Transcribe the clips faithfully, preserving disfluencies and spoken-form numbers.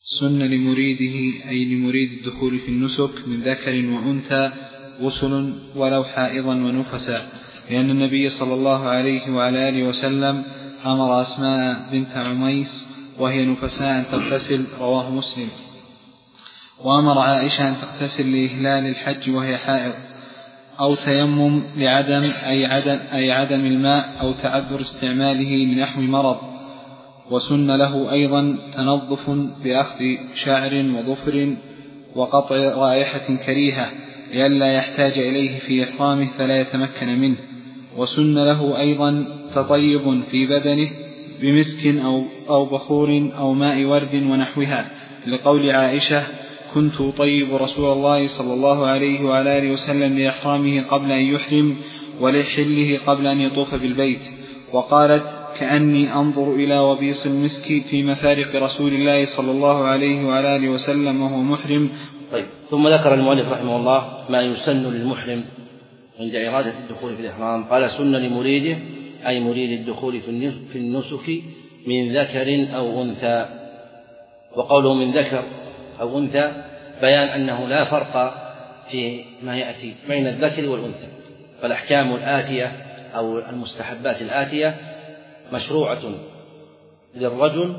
سن لمريده أي لمريد الدخول في النسك من ذكر وأنثى غسل ولو حائضا ونفسا، لأن النبي صلى الله عليه وعلى آله وسلم أمر أسماء بنت عميس وهي نفساء أن تغتسل، رواه مسلم. وأمر عائشة أن تغتسل لإهلال الحج وهي حائض، أو تيمم لعدم أي عدم, أي عدم الماء أو تعذر استعماله لنحو مرض. وسن له أيضا تنظف بأخذ شعر وظفر وقطع رائحة كريهة لئلا يحتاج إليه في إحرامه فلا يتمكن منه. وسن له أيضا تطيب في بدنه بمسك أو, أو بخور أو ماء ورد ونحوها، لقول عائشة: كنت أطيب رسول الله صلى الله عليه وعلى آله وسلم لإحرامه قبل أن يحرم ولحله قبل أن يطوف بالبيت. وقالت: كأني أنظر إلى وبيص المسك في مفارق رسول الله صلى الله عليه وعلى آله وسلم وهو محرم. طيب. ثم ذكر المؤلف رحمه الله ما يسن للمحرم عند إرادة الدخول في الإحرام. قال: سن لمريده أي مريد الدخول في النسك من ذكر أو أنثى. وقوله من ذكر أو أنثى بيان أنه لا فرق في ما يأتي بين الذكر والأنثى، فالأحكام الآتية أو المستحبات الآتية مشروعة للرجل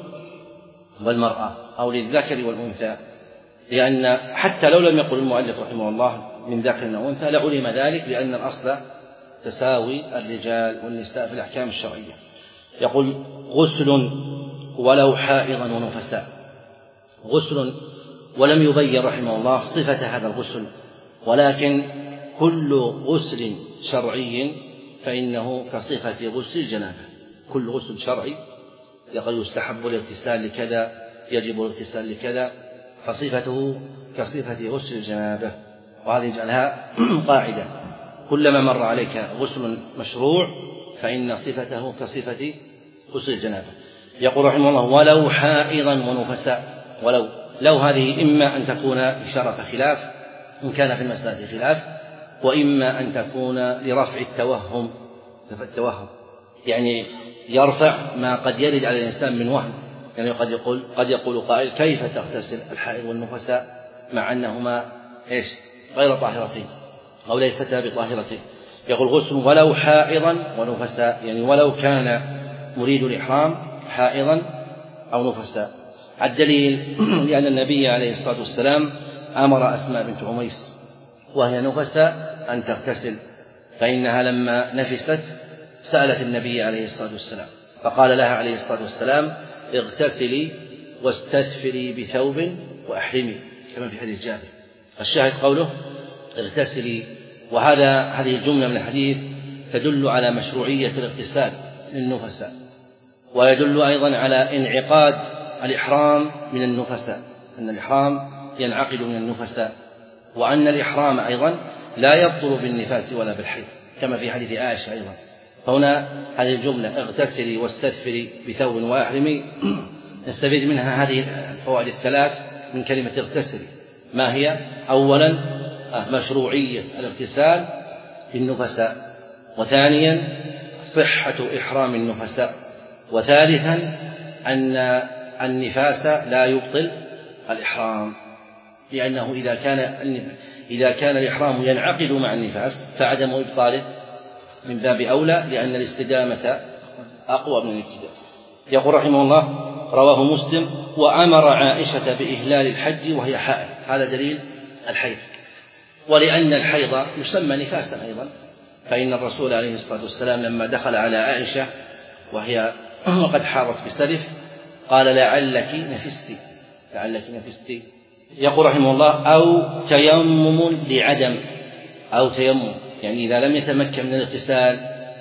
والمرأة أو للذكر والأنثى، لأن حتى لو لم يقل المؤلف رحمه الله من ذكر أو أنثى لعلم ذلك، لأن الأصل تساوي الرجال والنساء في الأحكام الشرعية. يقول: غسل ولو حائضا ونفساء. غسل، ولم يبين رحمه الله صفة هذا الغسل، ولكن كل غسل شرعي فإنه كصفة غسل الجنابة. كل غسل شرعي يقول يستحب الاغتسال لكذا، يجب الاغتسال لكذا، فصفته كصفة غسل الجنابة. وهذه جعلها قاعدة: كلما مر عليك غسل مشروع فإن صفته كصفة غسل الجنابة. يقول رحمه الله: ولو حائضا ونفساء. ولو لو هذه إما أن تكون إشارة خلاف إن كان في المسألة خلاف، وإما أن تكون لرفع التوهم. التوهم يعني يرفع ما قد يرد على الإنسان من وهم، يعني قد يقول قد يقول قائل: كيف تغتسل الحائض والنفساء مع أنهما إيش غير طاهرتين أو ليستا بطاهرتين؟ يقول: غسل ولو حائضا ونفساء، يعني ولو كان مريد الإحرام حائضا أو نفساء. الدليل: لأن النبي عليه الصلاة والسلام أمر أسماء بنت عميس وهي نفساء أن تغتسل، فإنها لما نفست سألت النبي عليه الصلاة والسلام فقال لها عليه الصلاة والسلام: اغتسلي واستثفري بثوب وأحرمي، كما في حديث جابر. الشاهد قوله اغتسلي، وهذا هذه الجملة من الحديث تدل على مشروعية الاغتسال للنفساء، ويدل أيضا على انعقاد الإحرام من النفساء، أن الإحرام ينعقد من النفساء، وأن الإحرام أيضا لا يبطل بالنفاس ولا بالحيض، كما في حديث عائشة أيضا. فهنا هذه الجملة اغتسلي واستثفري بثوب وأحرمي نستفيد منها هذه الفوائد الثلاث من كلمة اغتسلي. ما هي؟ أولا مشروعية الاغتسال للنفساء، وثانيا صحة إحرام النفساء، وثالثا أن النفاس لا يبطل الإحرام، لأنه إذا كان إذا كان الإحرام ينعقد مع النفاس فعدم إبطاله من باب أولى، لأن الاستدامة أقوى من الابتداء. يقول رحمه الله: رواه مسلم: وأمر عائشة بإهلال الحج وهي حائض. هذا دليل الحيض، ولأن الحيض يسمى نفاسا أيضا، فإن الرسول عليه الصلاة والسلام لما دخل على عائشة وهي وقد حاضت بسلف قال: لعلك نفستي لعلك نفستي. يقول رحمه الله: أو تيمم لعدم، أو تيمم يعني إذا لم يتمكن من الاغتسال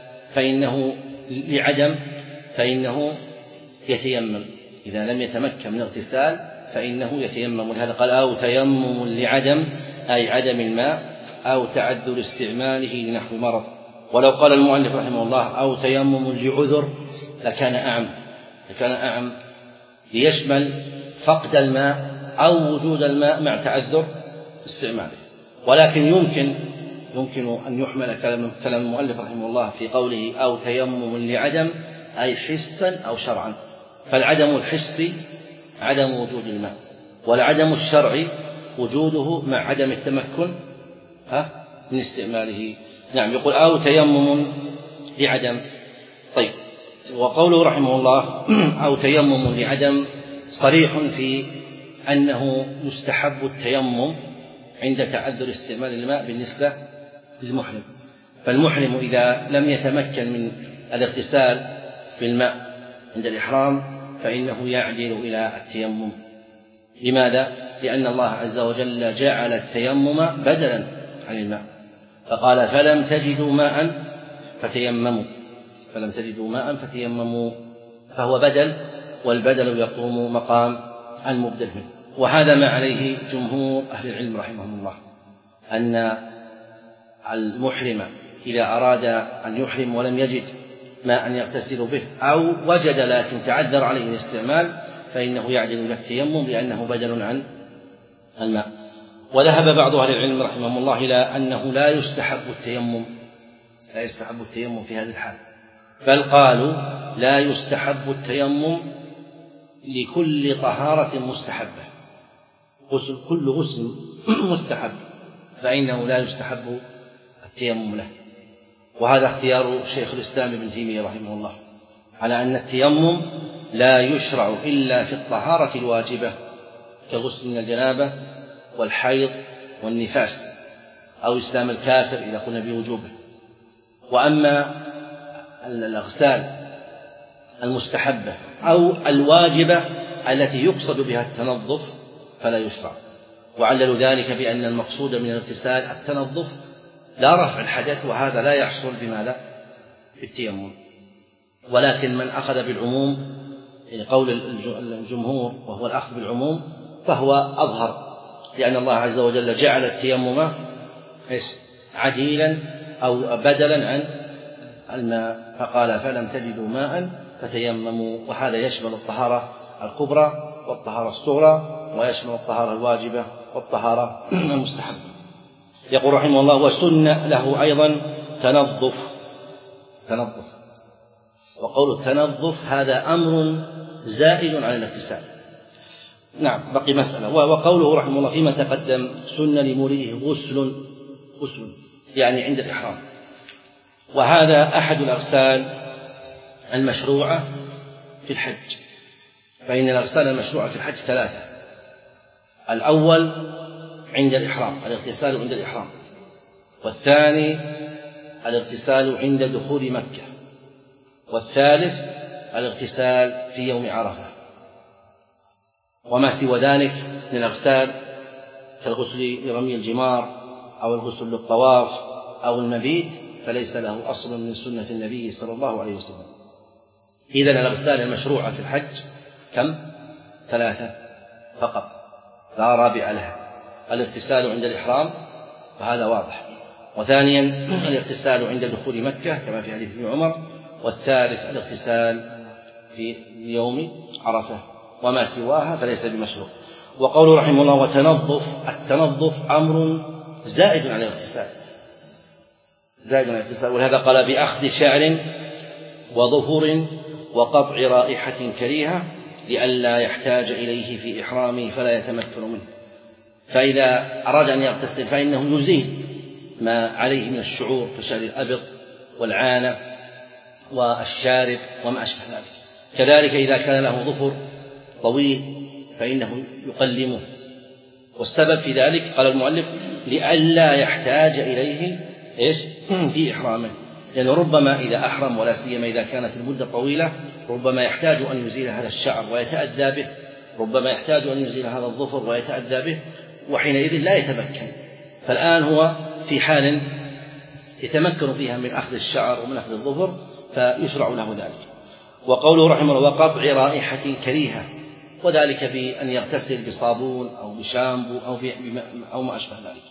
فإنه لعدم فإنه يتيمم، إذا لم يتمكن من الاغتسال فإنه يتيمم. ولهذا قال: أو تيمم لعدم أي عدم الماء أو تعذر استعماله لنحو مرض. ولو قال المؤلف رحمه الله: أو تيمم لعذر لكان أعم لكان أعم ليشمل فقد الماء أو وجود الماء مع تعذر استعماله. ولكن يمكن يمكن أن يحمل كلام كلام المؤلف رحمه الله في قوله: أو تيمم لعدم أي حسا أو شرعا، فالعدم الحسي عدم وجود الماء، والعدم الشرعي وجوده مع عدم التمكن من استعماله. نعم. يقول أو تيمم لعدم. طيب، وقوله رحمه الله أو تيمم لعدم صريح في أنه يستحب التيمم عند تعذر استعمال الماء بالنسبة للمحرم. فالمحرم إذا لم يتمكن من الاغتسال بالماء عند الإحرام فإنه يعدل إلى التيمم. لماذا؟ لأن الله عز وجل جعل التيمم بدلا عن الماء، فقال فلم تجدوا ماء فتيمموا فلم تجدوا ماء فتيمموا فهو بدل، والبدل يقوم مقام المبدل منه. وهذا ما عليه جمهور أهل العلم رحمهم الله، أن المحرم إذا أراد أن يحرم ولم يجد ماء يغتسل به أو وجد لكن تعذر عليه الاستعمال فإنه يعدل إلى التيمم لأنه بدل عن الماء. وذهب بعض أهل العلم رحمهم الله إلى أنه لا يستحب التيمم لا يستحب التيمم في هذه الحال، بل قالوا لا يستحب التيمم لكل طهارة مستحبة، غسل كل غسل مستحب فإنه لا يستحب التيمم له. وهذا اختيار شيخ الإسلام ابن تيمية رحمه الله على أن التيمم لا يشرع إلا في الطهارة الواجبة كغسل من الجنابة والحيض والنفاس أو إسلام الكافر إذا قلنا بوجوبه. وأما الأغسال المستحبة أو الواجبة التي يقصد بها التنظف فلا يشرع. وعللوا ذلك بأن المقصود من الاغتسال التنظف لا رفع الحدث، وهذا لا يحصل بماذا؟ بالتيمم. ولكن من أخذ بالعموم يعني قول الجمهور وهو الأخذ بالعموم فهو أظهر، لأن الله عز وجل جعل التيمم عديلا أو بدلا عن الماء، فقال فلم تجدوا ماء فتيمموا، وهذا يشمل الطهارة الكبرى والطهارة الصغرى ويشمل الطهارة الواجبة والطهارة المستحبة. يقول رحمه الله وسن له أيضا تنظف تنظف وقول التنظف هذا أمر زائد عن الاغتسال. نعم، بقي مسألة. وقوله رحمه الله فيما تقدم سن لمريده غسل غسل يعني عند الإحرام، وهذا أحد الأغسال المشروعة في الحج، فإن الأغسال المشروعة في الحج ثلاثة: الأول عند الإحرام الاغتسال عند الإحرام، والثاني الاغتسال عند دخول مكة، والثالث الاغتسال في يوم عرفة. وما سوى ذلك من الأغسال كالغسل لرمي الجمار أو الغسل للطواف أو المبيت فليس له أصل من سنة النبي صلى الله عليه وسلم. إذن الأغسال المشروعة في الحج كم؟ ثلاثة فقط لا رابع لها: الاغتسال عند الإحرام وهذا واضح، وثانيا الاغتسال عند دخول مكة كما في حديث ابن عمر، والثالث الاغتسال في يوم عرفة، وما سواها فليس بمشروع. وقول رحمه الله وتنظف، التنظف أمر زائد عن الاغتسال زائد عن الاغتسال ولهذا قال بأخذ شعر وظفر وقطع رائحة كريهة لئلا يحتاج إليه في إحرامه فلا يتمكن منه. فإذا أراد أن يغتسل فإنه يزيل ما عليه من الشعور كشعر الأبط والعانة والشارب وما أشبه ذلك. كذلك إذا كان له ظفر طويل فإنه يقلمه، والسبب في ذلك قال المؤلف لئلا يحتاج إليه إيش في إحرامه، لأن يعني ربما إذا أحرم ولا سيما إذا كانت المدة طويلة ربما يحتاج أن يزيل هذا الشعر ويتأذى به، ربما يحتاج أن يزيل هذا الظفر ويتأذى به، وحينئذ لا يتمكن. فالآن هو في حال يتمكن فيها من أخذ الشعر ومن أخذ الظفر فيشرع له ذلك. وقوله رحمه الله وقطع رائحة كريهة، وذلك بأن يغتسل بصابون أو بشامبو أو, أو ما أشبه ذلك.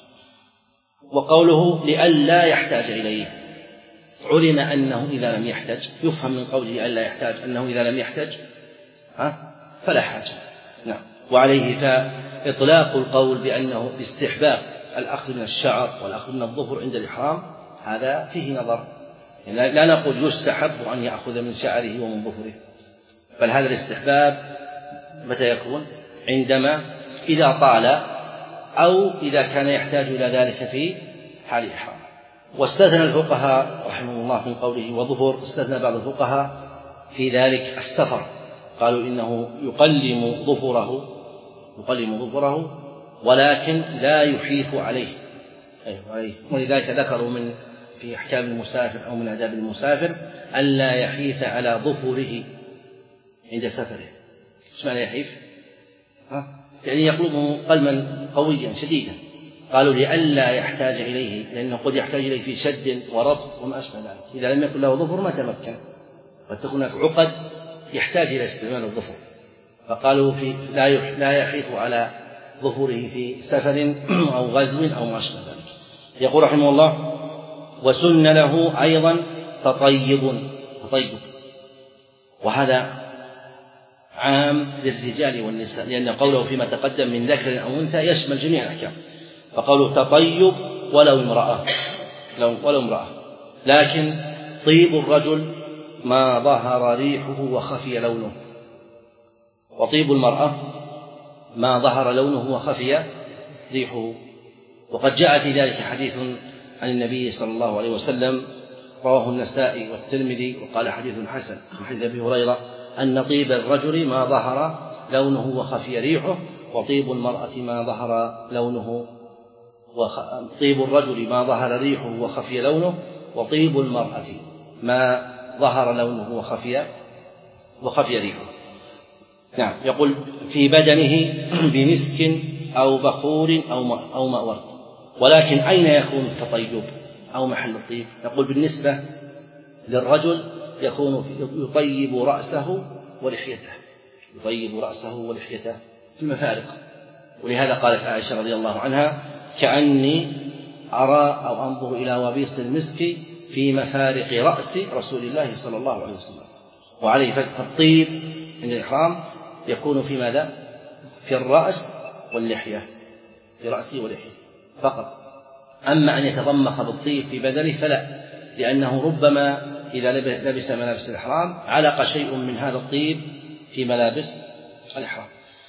وقوله لئلا يحتاج إليه، علم أنه إذا لم يحتاج، يفهم من قوله لئلا يحتاج أنه إذا لم يحتاج ها فلا حاجة. نعم. وعليه فإطلاق القول بأنه باستحباب الأخذ من الشعر والأخذ من الظفر عند الإحرام هذا فيه نظر، يعني لا نقول يستحب أن يأخذ من شعره ومن ظفره، بل هذا الاستحباب متى يكون؟ عندما إذا طال أو إذا كان يحتاج إلى ذلك في حال الإحرام. واستثنى الفقهاء رحمه الله من قوله وظفر، استثنى بعض الفقهاء في ذلك السفر، قالوا إنه يقلم ظفره يقلم ظفره ولكن لا يحيف عليه، ولذلك ذكروا من في أحكام المسافر أو من آداب المسافر ألا يحيف على ظفره عند سفره. ايش معنى يحيف؟ ها؟ يعني يقلبه قلما قويا شديدا، قالوا لئلا يحتاج إليه، لأنه قد يحتاج إليه في شد وربط وما أشبه ذلك. إذا لم يكن له ظفر ما تمكن، قد تكون هناك عقد يحتاج إلى استعمال الظفر، فقالوا في لا لا يحيف على ظفره في سفر أو غزو أو ما أشبه ذلك. يقول رحمه الله وسن له أيضا تطيب تطيب وهذا عام للرجال والنساء، لأن قوله فيما تقدم من ذكر أو أنثى يشمل جميع الأحكام، فقالوا تطيب ولو امرأة ولو امرأة لكن طيب الرجل ما ظهر ريحه وخفي لونه، وطيب المرأة ما ظهر لونه وخفي ريحه. وقد جاء في ذلك حديث عن النبي صلى الله عليه وسلم رواه النسائي والترمذي وقال حديث حسن من حديث أبي هريرة أن طيب الرجل ما ظهر لونه وخفي ريحه، وطيب المرأة ما ظهر لونه وخ... طيب الرجل ما ظهر ريحه وخفي لونه، وطيب المرأة ما ظهر لونه وخفي وخفي ريحه. نعم. يقول في بدنه بمسك أو بخور أو ماء أو ماء ورد. ولكن أين يكون التطيب أو محل الطيب؟ نقول بالنسبة للرجل يكون يطيب رأسه ولحيته يطيب رأسه ولحيته في المفارق. ولهذا قالت عائشة رضي الله عنها كأني أرى أو أنظر إلى وبيص المسك في مفارق رأس رسول الله صلى الله عليه وسلم. وعليه فالطيب من الإحرام يكون في ماذا؟ في الرأس واللحية، في رأسه ولحيته فقط. أما أن يتضمخ بالطيب في بدنه فلا، لأنه ربما إذا لبس ملابس الإحرام علق شيء من هذا الطيب في ملابس الإحرام.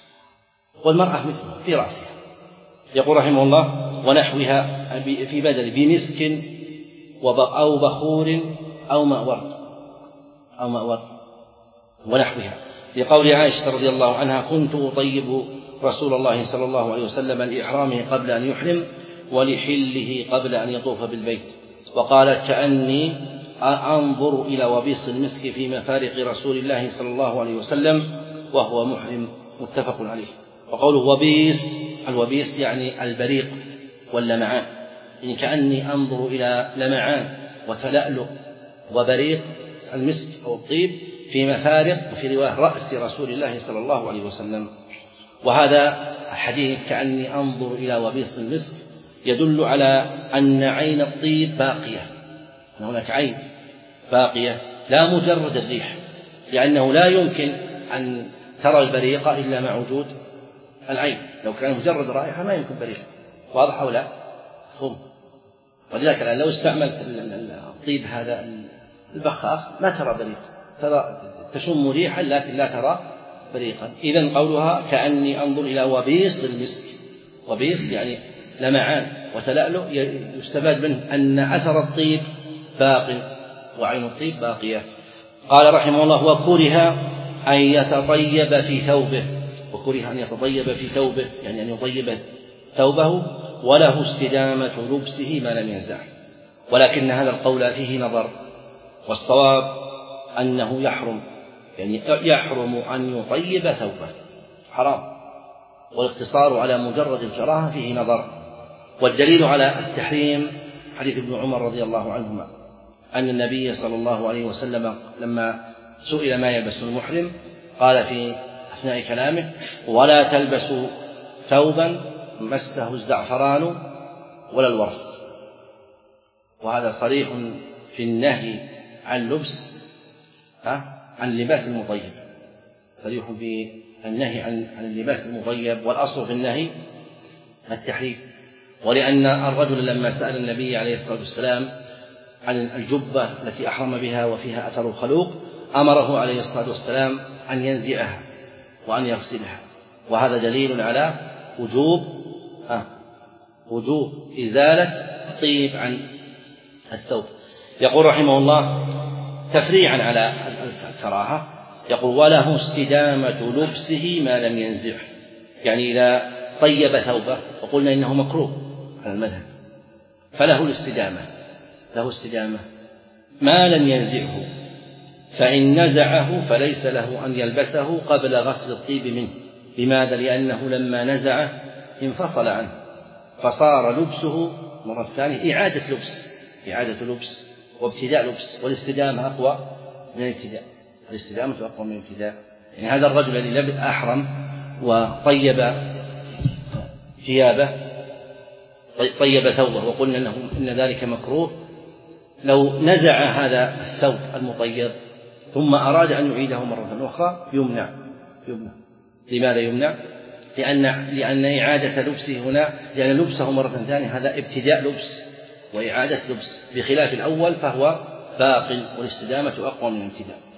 والمرأة مثله في رأسها. يقول رحمه الله ونحوها في بدن بمسك أو بخور أو ماء ورد أو ماء ورد ونحوها، لقول عائشة رضي الله عنها كنت أطيب رسول الله صلى الله عليه وسلم لإحرامه قبل أن يحرم ولحله قبل أن يطوف بالبيت. وقالت كأني أنظر إلى وبيص المسك في مفارق رسول الله صلى الله عليه وسلم وهو محرم. متفق عليه. وقوله وبيص، الوبيص يعني البريق واللمعان، يعني كأني أنظر إلى لمعان وتلألؤ وبريق المسك أو الطيب في مفارق وفي رواية رأس رسول الله صلى الله عليه وسلم. وهذا الحديث كأني أنظر إلى وبيص المسك يدل على أن عين الطيب باقية، أن هناك عين باقية لا مجرد الريح، لأنه لا يمكن أن ترى البريق إلا مع وجود العين. لو كان مجرد رائحة ما يمكن بريق، واضح ولا فهم؟ ولذلك الآن لو استعملت الطيب هذا البخاخ ما ترى بريق، ترى تشم ريحا لكن لا ترى بريقا. إذن قولها كأني أنظر إلى وبيص المسك، وبيص يعني لمعان وتلألؤ، يستفاد منه أن أثر الطيب باق وعين الطيب باقية. قال رحمه الله وكره أن يتطيب في ثوبه، وكره أن يتطيب في ثوبه يعني أن يطيب ثوبه وله استدامة لبسه ما لم ينزع. ولكن هذا القول فيه نظر، والصواب أنه يحرم، يعني يحرم أن يطيب ثوبه، حرام. والاقتصار على مجرد الكراهة فيه نظر. والدليل على التحريم حديث ابن عمر رضي الله عنهما أن النبي صلى الله عليه وسلم لما سئل ما يلبس المحرم قال في أثناء كلامه ولا تلبسوا ثوبا مسه الزعفران ولا الورس. وهذا صريح في النهي عن لبس عن لباس المطيب، صريح في النهي عن عن اللباس المطيب، والأصل في النهي التحريم. ولأن الرجل لما سأل النبي عليه الصلاة والسلام عن الجبة التي أحرم بها وفيها أثر الخلوق أمره عليه الصلاة والسلام أن ينزعها وأن يغسلها، وهذا دليل على وجوب آه وجوب إزالة الطيب عن الثوب. يقول رحمه الله تفريعا على الكراهة، يقول وله استدامة لبسه ما لم ينزعه، يعني إذا طيب ثوبه وقلنا إنه مكروه على المذهب فله الاستدامة، له استدامة ما لم ينزعه، فإن نزعه فليس له أن يلبسه قبل غسل الطيب منه. لماذا؟ لأنه لما نزعه انفصل عنه فصار لبسه مرة ثانية إعادة لبس، إعادة لبس وابتداء لبس، والاستدامة أقوى من الابتداء، الاستدامة أقوى من الابتداء. يعني هذا الرجل الذي لبس أحرم وطيب ثيابه طيب ثوبه وقلنا إنه إن ذلك مكروه، لو نزع هذا الثوب المطيب ثم أراد أن يعيده مرة أخرى يمنع يمنع لماذا يمنع؟ لأن لأن إعادة لبسه هنا، لأن لبسه مرة ثانية هذا ابتداء لبس وإعادة لبس، بخلاف الأول فهو باق والاستدامة أقوى من الابتداء.